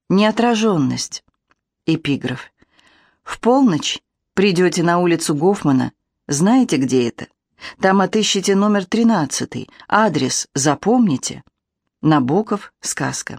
Неотраженность. Эпиграф. В полночь придете на улицу Гофмана. Знаете, где это? Там отыщите номер 13. Адрес запомните. Набоков. Сказка.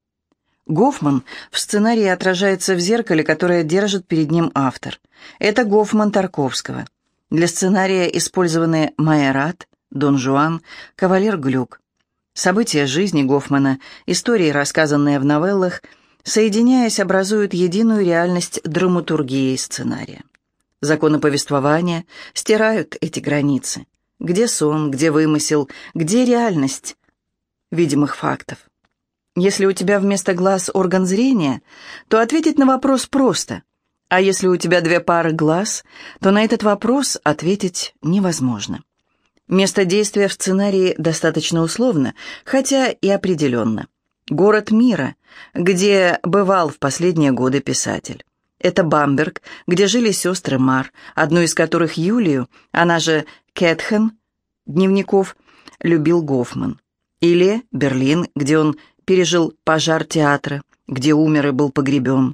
Гофман в сценарии отражается в зеркале, которое держит перед ним автор. Это Гофман Тарковского. Для сценария использованы Майорат, Дон Жуан, Кавалер Глюк. События жизни Гофмана, истории, рассказанные в новеллах, соединяясь, образуют единую реальность драматургии сценария. Законы повествования стирают эти границы. Где сон, где вымысел, где реальность видимых фактов. Если у тебя вместо глаз орган зрения, то ответить на вопрос просто. А если у тебя две пары глаз, то на этот вопрос ответить невозможно. Место действия в сценарии достаточно условно, хотя и определенно. Город мира, где бывал в последние годы писатель. Это Бамберг, где жили сестры Мар, одну из которых Юлию, она же Кэтхен, дневников, любил Гофман. Или Берлин, где он пережил пожар театра, где умер и был погребен.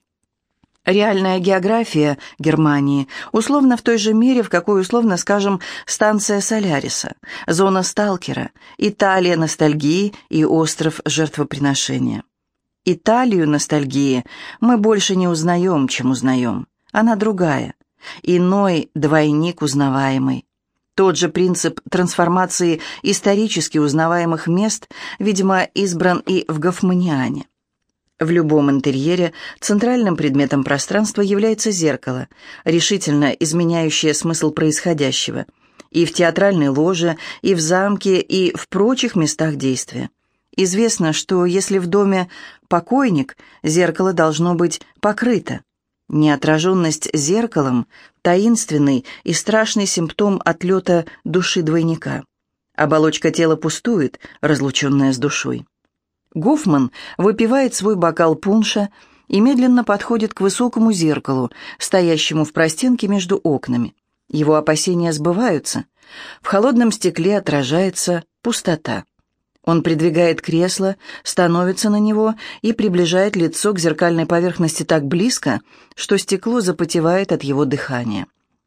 Реальная география Германии условно в той же мере, в какой условно, скажем, станция Соляриса, зона Сталкера, Италия ностальгии и остров жертвоприношения. Италию ностальгии мы больше не узнаем, чем узнаем. Она другая, иной двойник узнаваемый. Тот же принцип трансформации исторически узнаваемых мест, видимо, избран и в «Гофманиане». В любом интерьере центральным предметом пространства является зеркало, решительно изменяющее смысл происходящего, и в театральной ложе, и в замке, и в прочих местах действия. Известно, что если в доме покойник, зеркало должно быть покрыто. Неотраженность зеркалом – таинственный и страшный симптом отлета души двойника. Оболочка тела пустует, разлученная с душой. Гофман выпивает свой бокал пунша и медленно подходит к высокому зеркалу, стоящему в простенке между окнами. Его опасения сбываются. В холодном стекле отражается пустота. Он придвигает кресло, становится на него и приближает лицо к зеркальной поверхности так близко, что стекло запотевает от его дыхания.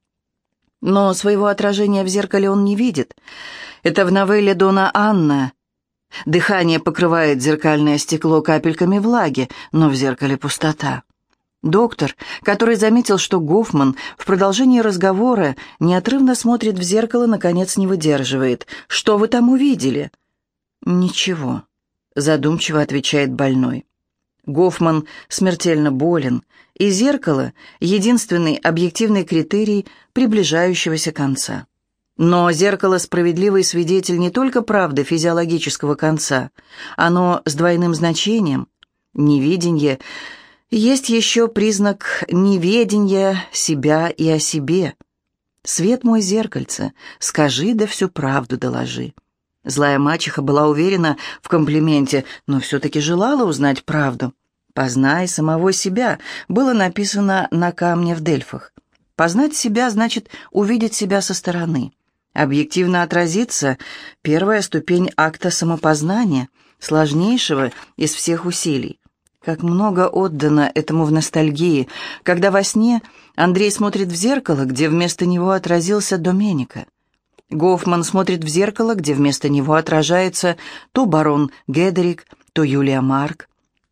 Но своего отражения в зеркале он не видит. Это в новелле Дона Анна. Дыхание покрывает зеркальное стекло капельками влаги, но в зеркале пустота. Доктор, который заметил, что Гофман в продолжении разговора неотрывно смотрит в зеркало, наконец не выдерживает. «Что вы там увидели?» «Ничего», — задумчиво отвечает больной. Гофман смертельно болен, и зеркало — единственный объективный критерий приближающегося конца. Но зеркало — справедливый свидетель не только правды физиологического конца, оно с двойным значением. Невидение есть еще признак неведения себя и о себе. «Свет мой зеркальце, скажи да всю правду доложи». Злая мачеха была уверена в комплименте, но все-таки желала узнать правду. «Познай самого себя» было написано на камне в Дельфах. Познать себя значит увидеть себя со стороны. Объективно отразиться – первая ступень акта самопознания, сложнейшего из всех усилий. Как много отдано этому в ностальгии, когда во сне Андрей смотрит в зеркало, где вместо него отразился Доменика. Гофман смотрит в зеркало, где вместо него отражается то барон Гедерик, то Юлия Марк.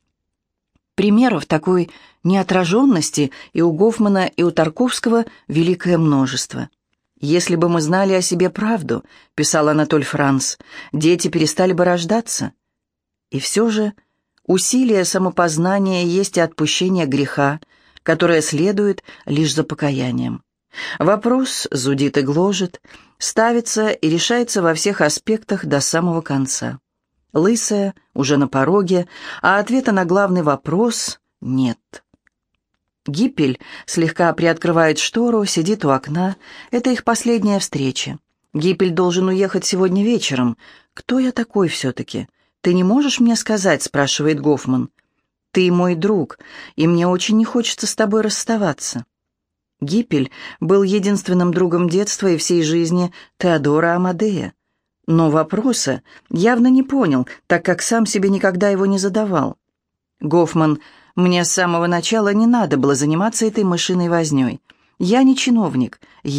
Примеров такой неотраженности и у Гофмана, и у Тарковского великое множество. «Если бы мы знали о себе правду», — писал Анатоль Франц, — «дети перестали бы рождаться». И все же усилие самопознания есть и отпущение греха, которое следует лишь за покаянием. Вопрос зудит и гложет, ставится и решается во всех аспектах до самого конца. Лысая уже на пороге, а ответа на главный вопрос нет. Гиппель слегка приоткрывает штору, сидит у окна. Это их последняя встреча. Гиппель должен уехать сегодня вечером. «Кто я такой все-таки? Ты не можешь мне сказать?» — спрашивает Гофман. «Ты мой друг, и мне очень не хочется с тобой расставаться». Гиппель был единственным другом детства и всей жизни Теодора Амадея. Но вопроса явно не понял, так как сам себе никогда его не задавал. Гофман, мне с самого начала не надо было заниматься этой мышиной вознёй. Я не чиновник.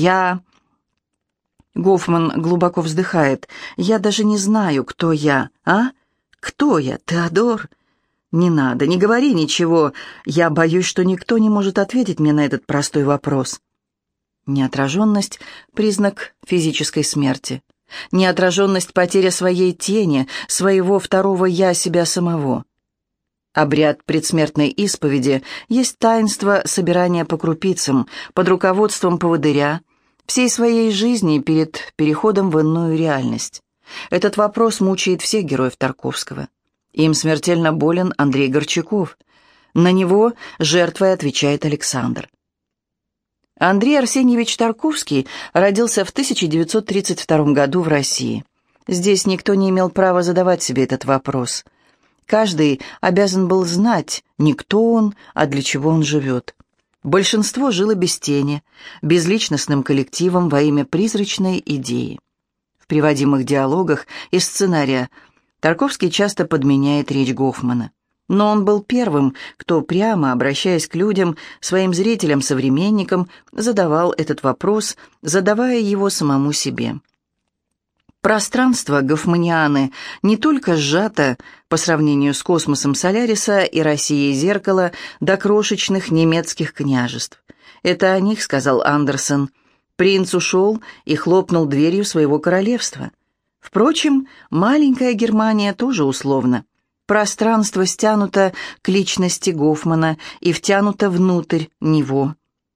Гофман глубоко вздыхает. Я даже не знаю, кто я, а? Кто я, Теодор? Не надо, не говори ничего. Я боюсь, что никто не может ответить мне на этот простой вопрос. Неотраженность — признак физической смерти. Неотраженность — потеря своей тени, своего второго «я» себя самого. Обряд предсмертной исповеди есть таинство собирания по крупицам, под руководством поводыря, всей своей жизни перед переходом в иную реальность. Этот вопрос мучает всех героев Тарковского. Им смертельно болен Андрей Горчаков. На него жертвой отвечает Александр. Андрей Арсеньевич Тарковский родился в 1932 году в России. Здесь никто не имел права задавать себе этот вопрос. Каждый обязан был знать, не кто он, а для чего он живет. Большинство жило без тени, безличностным коллективом во имя призрачной идеи. В приводимых диалогах из сценария Тарковский часто подменяет речь Гофмана. Но он был первым, кто, прямо обращаясь к людям, своим зрителям-современникам, задавал этот вопрос, задавая его самому себе. Пространство гофманианы не только сжато по сравнению с космосом Соляриса и Россией зеркала до крошечных немецких княжеств. Это о них сказал Андерсон. Принц ушел и хлопнул дверью своего королевства. Впрочем, маленькая Германия тоже условно. Пространство стянуто к личности Гофмана и втянуто внутрь него.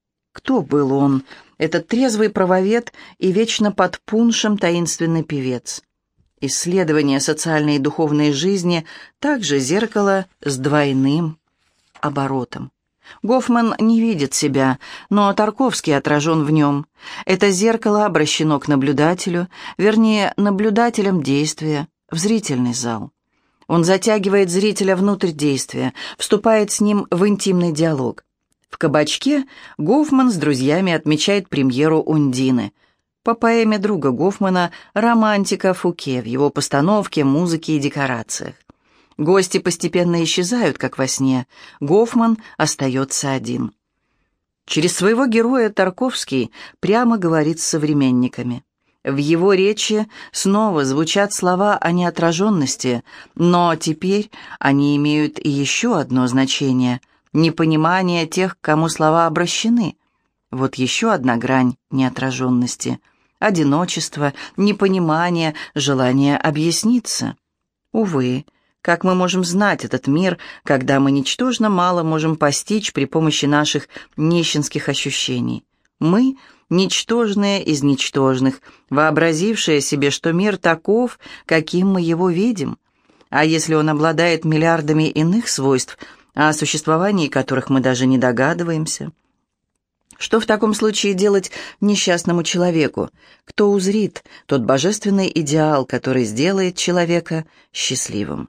Кто был он, этот трезвый правовед и вечно под пуншем таинственный певец? Исследование социальной и духовной жизни также зеркало с двойным оборотом. Гофман не видит себя, но Тарковский отражен в нем. Это зеркало обращено к наблюдателю, вернее, наблюдателям действия, в зрительный зал. Он затягивает зрителя внутрь действия, вступает с ним в интимный диалог. В «Кабачке» Гофман с друзьями отмечает премьеру «Ундины». По поэме друга Гофмана «Романтика» Фуке в его постановке, музыке и декорациях. Гости постепенно исчезают, как во сне. Гофман остается один. Через своего героя Тарковский прямо говорит с современниками. В его речи снова звучат слова о неотраженности, но теперь они имеют и еще одно значение – непонимание тех, к кому слова обращены. Вот еще одна грань неотраженности – одиночество, непонимание, желание объясниться. Увы, как мы можем знать этот мир, когда мы ничтожно мало можем постичь при помощи наших нищенских ощущений? Мы – ничтожные из ничтожных, вообразившие себе, что мир таков, каким мы его видим. А если он обладает миллиардами иных свойств, о существовании которых мы даже не догадываемся? Что в таком случае делать несчастному человеку? Кто узрит тот божественный идеал, который сделает человека счастливым?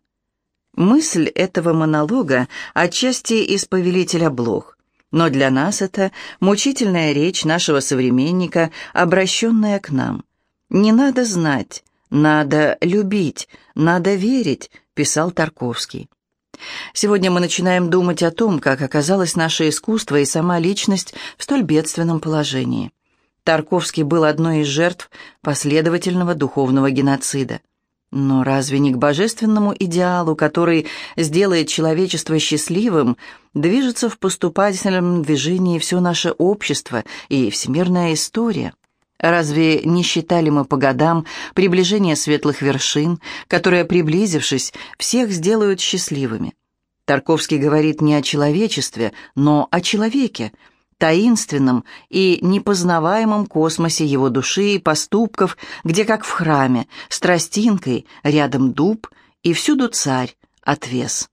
Мысль этого монолога отчасти из «Повелителя блох». Но для нас это мучительная речь нашего современника, обращенная к нам. «Не надо знать, надо любить, надо верить», — писал Тарковский. Сегодня мы начинаем думать о том, как оказалось наше искусство и сама личность в столь бедственном положении. Тарковский был одной из жертв последовательного духовного геноцида. Но разве не к божественному идеалу, который сделает человечество счастливым, движется в поступательном движении все наше общество и всемирная история? Разве не считали мы по годам приближение светлых вершин, которые, приблизившись, всех сделают счастливыми? Тарковский говорит не о человечестве, но о человеке, таинственном и непознаваемом космосе его души и поступков, где, как в храме, с тростинкой, рядом дуб и всюду царь, отвес.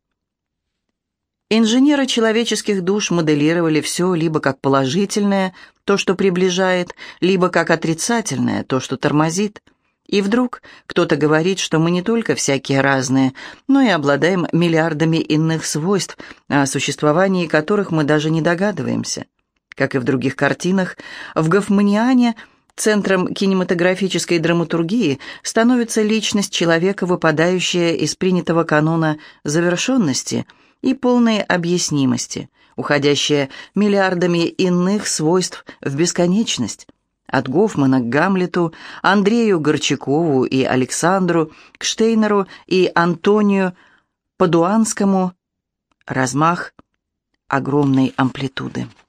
Инженеры человеческих душ моделировали все либо как положительное, то, что приближает, либо как отрицательное, то, что тормозит. И вдруг кто-то говорит, что мы не только всякие разные, но и обладаем миллиардами иных свойств, о существовании которых мы даже не догадываемся. Как и в других картинах, в «Гофманиане» центром кинематографической драматургии становится личность человека, выпадающая из принятого канона завершенности, и полной объяснимости, уходящая миллиардами иных свойств в бесконечность. От Гофмана к Гамлету, Андрею Горчакову и Александру, к Штейнеру и Антонию Падуанскому. Размах огромной амплитуды.